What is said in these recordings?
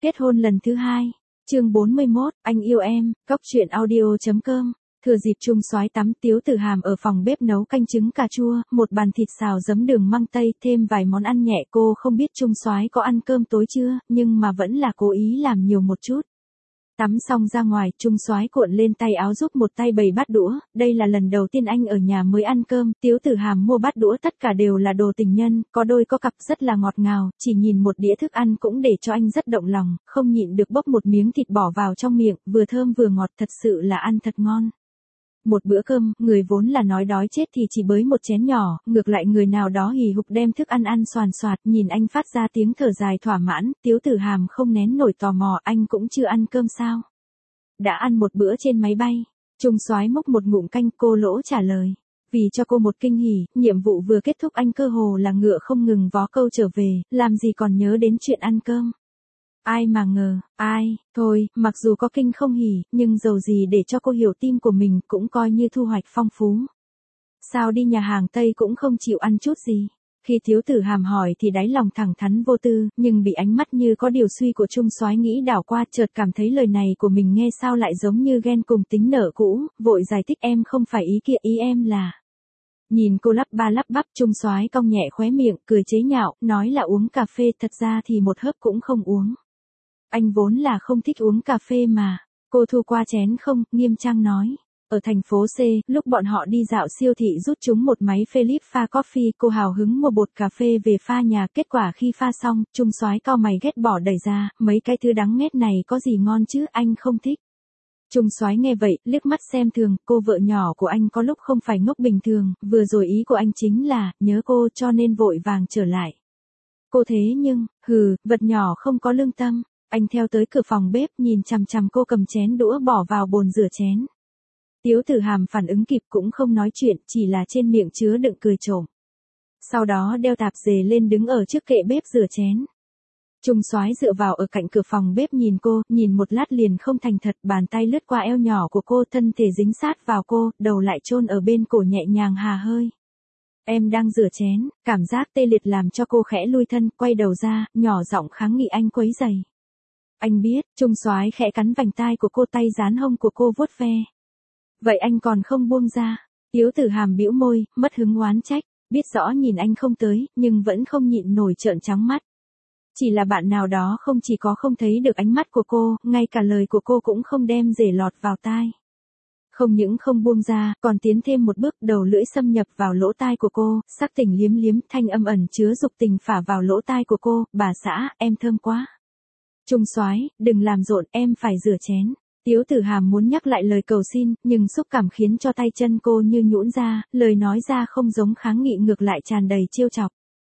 Kết hôn lần thứ 2. Chương 41, anh yêu em, Cóc truyện audio.com. Thừa dịp Trung Soái tắm, Tiếu Tử Hàm ở phòng bếp nấu canh trứng cà chua, một bàn thịt xào giấm đường măng tây, thêm vài món ăn nhẹ. Cô không biết Trung Soái có ăn cơm tối chưa, nhưng mà vẫn là cố ý làm nhiều một chút. Tắm xong ra ngoài, Trung Soái cuộn lên tay áo giúp một tay bày bát đũa, đây là lần đầu tiên anh ở nhà mới ăn cơm. Tiếu Tử Hàm mua bát đũa tất cả đều là đồ tình nhân, có đôi có cặp rất là ngọt ngào, chỉ nhìn một đĩa thức ăn cũng để cho anh rất động lòng, không nhịn được bốc một miếng thịt bỏ vào trong miệng, vừa thơm vừa ngọt, thật sự là ăn thật ngon. Một bữa cơm, người vốn là nói đói chết thì chỉ bới một chén nhỏ, ngược lại người nào đó hì hục đem thức ăn ăn xoàn xoạt, nhìn anh phát ra tiếng thở dài thỏa mãn. Tiếu Tử Hàm không nén nổi tò mò, anh cũng chưa ăn cơm sao? Đã ăn một bữa trên máy bay. Trung Soái múc một ngụm canh, cô lỗ trả lời. Vì cho cô một kinh hỉ, nhiệm vụ vừa kết thúc anh cơ hồ là ngựa không ngừng vó câu trở về, làm gì còn nhớ đến chuyện ăn cơm. Ai mà ngờ, thôi, mặc dù có kinh không hỉ, nhưng dầu gì để cho cô hiểu tim của mình cũng coi như thu hoạch phong phú. Sao đi nhà hàng Tây cũng không chịu ăn chút gì? Khi Tiếu Tử Hàm hỏi thì đáy lòng thẳng thắn vô tư, nhưng bị ánh mắt như có điều suy của Trung Soái nghĩ đảo qua, chợt cảm thấy lời này của mình nghe sao lại giống như ghen cùng tính nợ cũ, vội giải thích em không phải ý kia, ý em là. Nhìn cô lắp ba lắp bắp, Trung Soái cong nhẹ khóe miệng, cười chế nhạo, nói là uống cà phê, thật ra thì một hớp cũng không uống. Anh vốn là không thích uống cà phê mà. Cô thu qua chén không, nghiêm trang nói. Ở thành phố C, lúc bọn họ đi dạo siêu thị rút chúng một máy Philips pha coffee, cô hào hứng mua bột cà phê về pha nhà, kết quả khi pha xong, Trung Soái cau mày ghét bỏ đẩy ra, mấy cái thứ đắng nghét này có gì ngon chứ, anh không thích. Trung Soái nghe vậy, liếc mắt xem thường, cô vợ nhỏ của anh có lúc không phải ngốc bình thường, vừa rồi ý của anh chính là, nhớ cô cho nên vội vàng trở lại. Cô thế nhưng, vật nhỏ không có lương tâm. Anh theo tới cửa phòng bếp nhìn chằm chằm cô cầm chén đũa bỏ vào bồn rửa chén. Tiếu Tử Hàm phản ứng kịp cũng không nói chuyện, chỉ là trên miệng chứa đựng cười trộm. Sau đó đeo tạp dề lên đứng ở trước kệ bếp rửa chén. Trung Soái dựa vào ở cạnh cửa phòng bếp nhìn cô, nhìn một lát liền không thành thật, bàn tay lướt qua eo nhỏ của cô, thân thể dính sát vào cô, đầu lại chôn ở bên cổ nhẹ nhàng hà hơi. Em đang rửa chén, cảm giác tê liệt làm cho cô khẽ lui thân, quay đầu ra, nhỏ giọng kháng nghị anh quấy rầy. Anh biết, Trung Soái khẽ cắn vành tai của cô, tay dán hông của cô vuốt ve. Vậy anh còn không buông ra? Tiếu Tử Hàm bĩu môi, mất hứng oán trách, biết rõ nhìn anh không tới, nhưng vẫn không nhịn nổi trợn trắng mắt. Chỉ là bạn nào đó không chỉ có không thấy được ánh mắt của cô, ngay cả lời của cô cũng không đem rể lọt vào tai. Không những không buông ra, còn tiến thêm một bước, đầu lưỡi xâm nhập vào lỗ tai của cô, sắc tình liếm liếm, thanh âm ẩn chứa dục tình phả vào lỗ tai của cô, bà xã, em thơm quá. Trung Soái, đừng làm rộn, em phải rửa chén. Tiếu Tử Hàm muốn nhắc lại lời cầu xin, nhưng xúc cảm khiến cho tay chân cô như nhũn ra, lời nói ra không giống kháng nghị, ngược lại tràn đầy trêu chọc.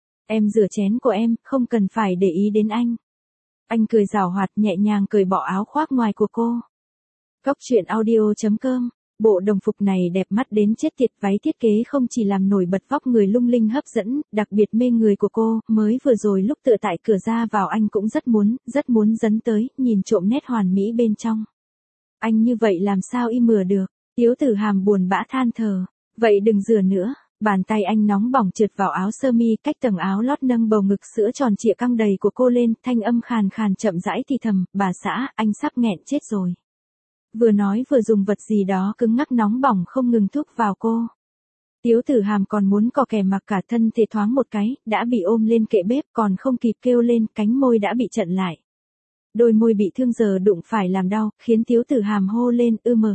Em rửa chén của em, không cần phải để ý đến anh. Anh cười giảo hoạt, nhẹ nhàng cởi bỏ áo khoác ngoài của cô. Cóc truyện audio.com. Bộ đồng phục này đẹp mắt đến chết tiệt, váy thiết kế không chỉ làm nổi bật vóc người lung linh hấp dẫn, đặc biệt mê người của cô, mới vừa rồi lúc tựa tại cửa ra vào anh cũng rất muốn dấn tới, nhìn trộm nét hoàn mỹ bên trong. Anh như vậy làm sao im mửa được? Tiếu Tử Hàm buồn bã than thở. Vậy đừng rửa nữa. Bàn tay anh nóng bỏng trượt vào áo sơ mi, cách tầng áo lót nâng bầu ngực sữa tròn trịa căng đầy của cô lên, thanh âm khàn khàn chậm rãi thì thầm, bà xã, anh sắp nghẹn chết rồi. Vừa nói vừa dùng vật gì đó cứng ngắc nóng bỏng không ngừng thúc vào cô. Tiếu Tử Hàm còn muốn cò kè mặc cả thân thể thoáng một cái, đã bị ôm lên kệ bếp, còn không kịp kêu lên, cánh môi đã bị chặn lại. Đôi môi bị thương giờ đụng phải làm đau, khiến Tiếu Tử Hàm hô lên,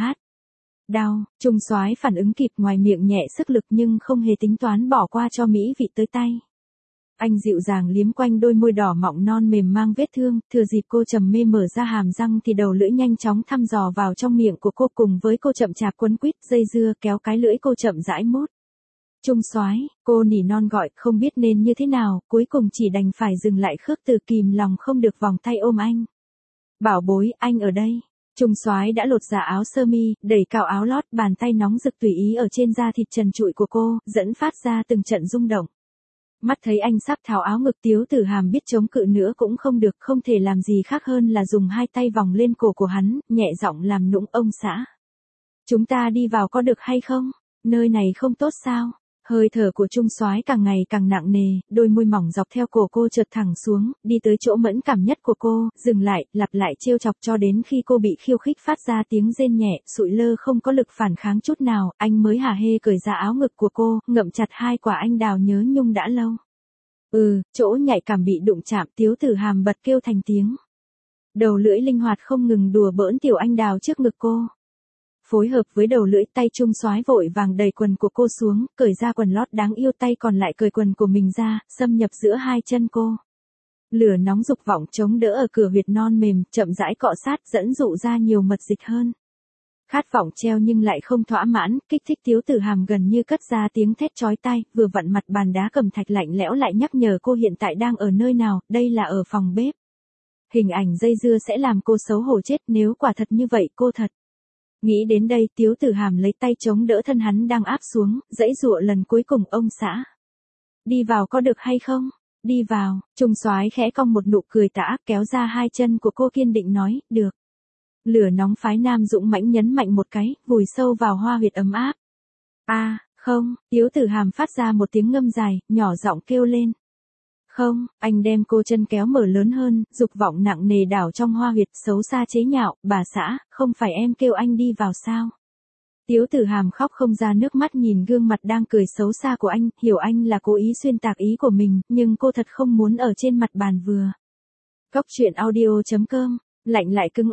đau. Trung Soái phản ứng kịp, ngoài miệng nhẹ sức lực nhưng không hề tính toán bỏ qua cho mỹ vị tới tay. Anh dịu dàng liếm quanh đôi môi đỏ mọng non mềm mang vết thương, thừa dịp cô trầm mê mở ra hàm răng thì đầu lưỡi nhanh chóng thăm dò vào trong miệng của cô, cùng với cô chậm chạp quấn quýt, dây dưa, kéo cái lưỡi cô chậm rãi mút. Trung Soái, cô nỉ non gọi, không biết nên như thế nào, cuối cùng chỉ đành phải dừng lại, khước từ kìm lòng không được vòng tay ôm anh. Bảo bối, anh ở đây. Trung Soái đã lột ra áo sơ mi, đẩy cao áo lót, bàn tay nóng rực tùy ý ở trên da thịt trần trụi của cô, dẫn phát ra từng trận rung động. Mắt thấy anh sắp tháo áo ngực, Tiếu Tử Hàm biết chống cự nữa cũng không được, không thể làm gì khác hơn là dùng hai tay vòng lên cổ của hắn, nhẹ giọng làm nũng, ông xã. Chúng ta đi vào có được hay không? Nơi này không tốt sao? Hơi thở của Trung Soái càng ngày càng nặng nề, đôi môi mỏng dọc theo cổ cô trượt thẳng xuống, đi tới chỗ mẫn cảm nhất của cô, dừng lại, lặp lại trêu chọc cho đến khi cô bị khiêu khích phát ra tiếng rên nhẹ, sụi lơ không có lực phản kháng chút nào, anh mới hả hê cởi ra áo ngực của cô, ngậm chặt hai quả anh đào nhớ nhung đã lâu. Chỗ nhạy cảm bị đụng chạm, Tiếu Tử Hàm bật kêu thành tiếng. Đầu lưỡi linh hoạt không ngừng đùa bỡn tiểu anh đào trước ngực cô. Phối hợp với đầu lưỡi, tay Trung Soái vội vàng đẩy quần của cô xuống, cởi ra quần lót đáng yêu, tay còn lại cởi quần của mình ra, xâm nhập giữa hai chân cô. Lửa nóng dục vọng chống đỡ ở cửa huyệt non mềm, chậm rãi cọ sát, dẫn dụ ra nhiều mật dịch hơn. Khát vọng treo nhưng lại không thỏa mãn, kích thích Tiếu Tử Hàm gần như cất ra tiếng thét chói tai, vừa vặn mặt bàn đá cẩm thạch lạnh lẽo lại nhắc nhở cô hiện tại đang ở nơi nào, đây là ở phòng bếp. Hình ảnh dây dưa sẽ làm cô xấu hổ chết nếu quả thật như vậy cô thật. Nghĩ đến đây, Tiếu Tử Hàm lấy tay chống đỡ thân hắn đang áp xuống, giãy giụa lần cuối cùng, ông xã. Đi vào có được hay không? Đi vào, Trung Soái khẽ cong một nụ cười tà ác, kéo ra hai chân của cô kiên định nói, được. Lửa nóng phái nam dũng mãnh nhấn mạnh một cái, vùi sâu vào hoa huyệt ấm áp. Không, Tiếu Tử Hàm phát ra một tiếng ngâm dài, nhỏ giọng kêu lên. Không, anh đem cô chân kéo mở lớn hơn, dục vọng nặng nề đảo trong hoa huyệt, xấu xa chế nhạo, bà xã, không phải em kêu anh đi vào sao? Tiếu Tử Hàm khóc không ra nước mắt nhìn gương mặt đang cười xấu xa của anh, hiểu anh là cố ý xuyên tạc ý của mình, nhưng cô thật không muốn ở trên mặt bàn vừa. Cóc truyện audio.com, lạnh lại cứng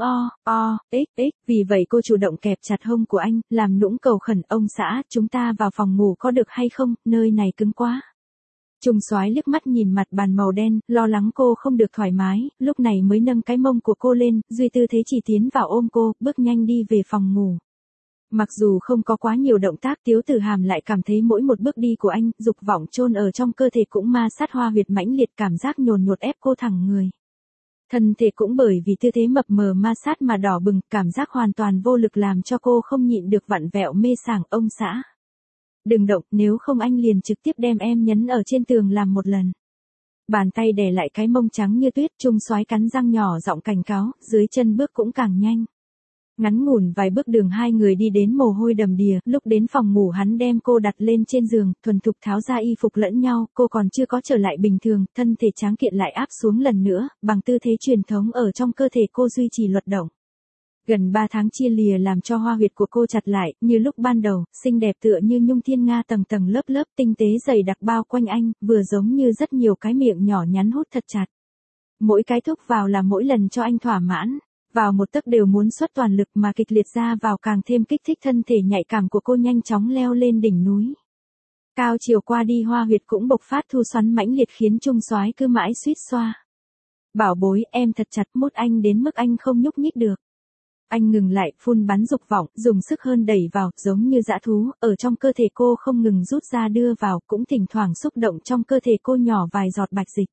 vì vậy cô chủ động kẹp chặt hông của anh, làm nũng cầu khẩn, ông xã, chúng ta vào phòng ngủ có được hay không, nơi này cứng quá. Trung Soái liếc mắt nhìn mặt bàn màu đen, lo lắng cô không được thoải mái, lúc này mới nâng cái mông của cô lên, duy tư thế chỉ tiến vào ôm cô, bước nhanh đi về phòng ngủ. Mặc dù không có quá nhiều động tác, Tiếu Tử Hàm lại cảm thấy mỗi một bước đi của anh, dục vọng chôn ở trong cơ thể cũng ma sát hoa huyệt mãnh liệt, cảm giác nhồn nhột ép cô thẳng người. Thân thể cũng bởi vì tư thế mập mờ ma sát mà đỏ bừng, cảm giác hoàn toàn vô lực làm cho cô không nhịn được vặn vẹo mê sảng, ông xã. Đừng động, nếu không anh liền trực tiếp đem em nhấn ở trên tường làm một lần. Bàn tay đè lại cái mông trắng như tuyết, Trung Soái cắn răng nhỏ giọng cảnh cáo, dưới chân bước cũng càng nhanh. Ngắn ngủn vài bước đường hai người đi đến mồ hôi đầm đìa, lúc đến phòng ngủ hắn đem cô đặt lên trên giường, thuần thục tháo ra y phục lẫn nhau, cô còn chưa có trở lại bình thường, thân thể tráng kiện lại áp xuống lần nữa, bằng tư thế truyền thống ở trong cơ thể cô duy trì luật động. Gần 3 tháng chia lìa làm cho hoa huyệt của cô chặt lại, như lúc ban đầu, xinh đẹp tựa như nhung thiên nga tầng tầng lớp lớp tinh tế dày đặc bao quanh anh, vừa giống như rất nhiều cái miệng nhỏ nhắn hút thật chặt. Mỗi cái thúc vào là mỗi lần cho anh thỏa mãn, vào một tấc đều muốn xuất toàn lực mà kịch liệt ra vào càng thêm kích thích thân thể nhạy cảm của cô nhanh chóng leo lên đỉnh núi. Cao chiều qua đi hoa huyệt cũng bộc phát thu xoắn mãnh liệt khiến Trung Soái cứ mãi suýt xoa. Bảo bối, em thật chặt, mút anh đến mức anh không nhúc nhích được. Anh ngừng lại, phun bắn dục vọng, dùng sức hơn đẩy vào, giống như dã thú, ở trong cơ thể cô không ngừng rút ra đưa vào, cũng thỉnh thoảng xúc động trong cơ thể cô nhỏ vài giọt bạch dịch.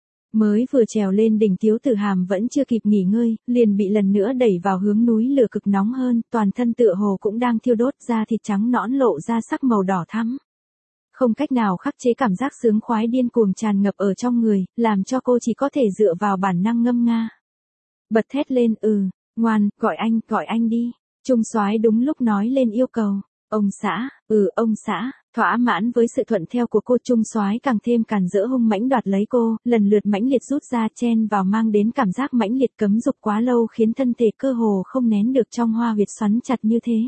Mới vừa trèo lên đỉnh, Tiếu Tử Hàm vẫn chưa kịp nghỉ ngơi, liền bị lần nữa đẩy vào hướng núi lửa cực nóng hơn, toàn thân tựa hồ cũng đang thiêu đốt, da thịt trắng nõn lộ ra sắc màu đỏ thắm. Không cách nào khắc chế cảm giác sướng khoái điên cuồng tràn ngập ở trong người, làm cho cô chỉ có thể dựa vào bản năng ngâm nga. Bật thét lên, ngoan, gọi anh đi. Trung Soái đúng lúc nói lên yêu cầu. Ông xã, ông xã. Thỏa mãn với sự thuận theo của cô, Trung Soái càng thêm càn rỡ hung mãnh đoạt lấy cô, lần lượt mãnh liệt rút ra chen vào mang đến cảm giác mãnh liệt cấm dục quá lâu khiến thân thể cơ hồ không nén được trong hoa huyệt xoắn chặt như thế.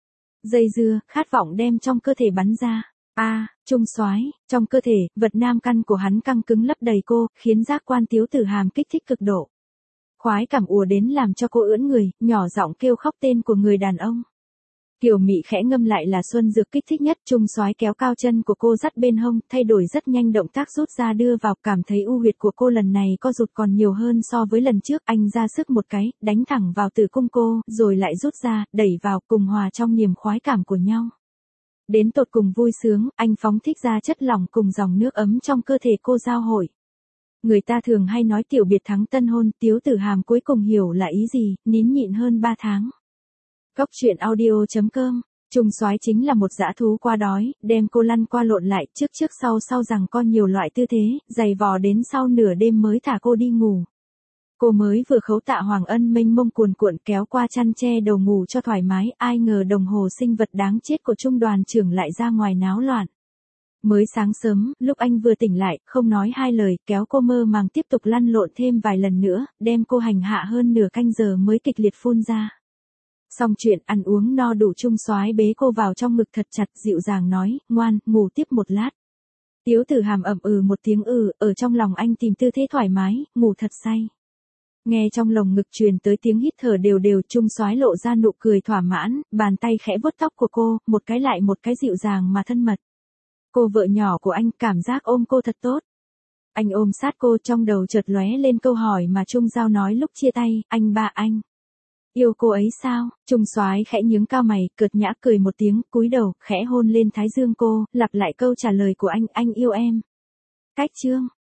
Dây dưa, khát vọng đem trong cơ thể bắn ra. Trung Soái, trong cơ thể, vật nam căn của hắn căng cứng lấp đầy cô, khiến giác quan Tiếu Tử Hàm kích thích cực độ. Khoái cảm ùa đến làm cho cô ưỡn người, nhỏ giọng kêu khóc tên của người đàn ông. Kiều Mị khẽ ngâm lại là xuân dược kích thích nhất, Trung Soái kéo cao chân của cô dắt bên hông, thay đổi rất nhanh động tác rút ra đưa vào, cảm thấy u huyệt của cô lần này co rụt còn nhiều hơn so với lần trước, anh ra sức một cái, đánh thẳng vào tử cung cô, rồi lại rút ra, đẩy vào, cùng hòa trong niềm khoái cảm của nhau. Đến tột cùng vui sướng, anh phóng thích ra chất lỏng cùng dòng nước ấm trong cơ thể cô giao hội. Người ta thường hay nói tiểu biệt thắng tân hôn, Tiếu Tử Hàm cuối cùng hiểu là ý gì, nín nhịn hơn 3 tháng. Cóc truyện audio.com, Trung Soái chính là một dã thú qua đói, đem cô lăn qua lộn lại, trước sau rằng co nhiều loại tư thế, giày vò đến sau nửa đêm mới thả cô đi ngủ. Cô mới vừa khấu tạ Hoàng Ân mênh mông cuồn cuộn kéo qua chăn che đầu ngủ cho thoải mái, ai ngờ đồng hồ sinh vật đáng chết của Trung đoàn trưởng lại ra ngoài náo loạn. Mới sáng sớm, lúc anh vừa tỉnh lại, không nói hai lời, kéo cô mơ màng tiếp tục lăn lộn thêm vài lần nữa, đem cô hành hạ hơn nửa canh giờ mới kịch liệt phun ra. Xong chuyện ăn uống no đủ, Trung Soái bế cô vào trong ngực thật chặt, dịu dàng nói, ngoan, ngủ tiếp một lát. Tiếu Tử Hàm ậm ừ một tiếng ở trong lòng anh tìm tư thế thoải mái, ngủ thật say. Nghe trong lồng ngực truyền tới tiếng hít thở đều đều, Trung Soái lộ ra nụ cười thỏa mãn, bàn tay khẽ vuốt tóc của cô, một cái lại một cái dịu dàng mà thân mật. Cô vợ nhỏ của anh, cảm giác ôm cô thật tốt. Anh ôm sát cô, trong đầu chợt lóe lên câu hỏi mà Trung Giao nói lúc chia tay, anh ba anh yêu cô ấy sao? Trung Soái khẽ nhướng cao mày, cợt nhã cười một tiếng, cúi đầu, khẽ hôn lên thái dương cô, lặp lại câu trả lời của anh yêu em. Cách chương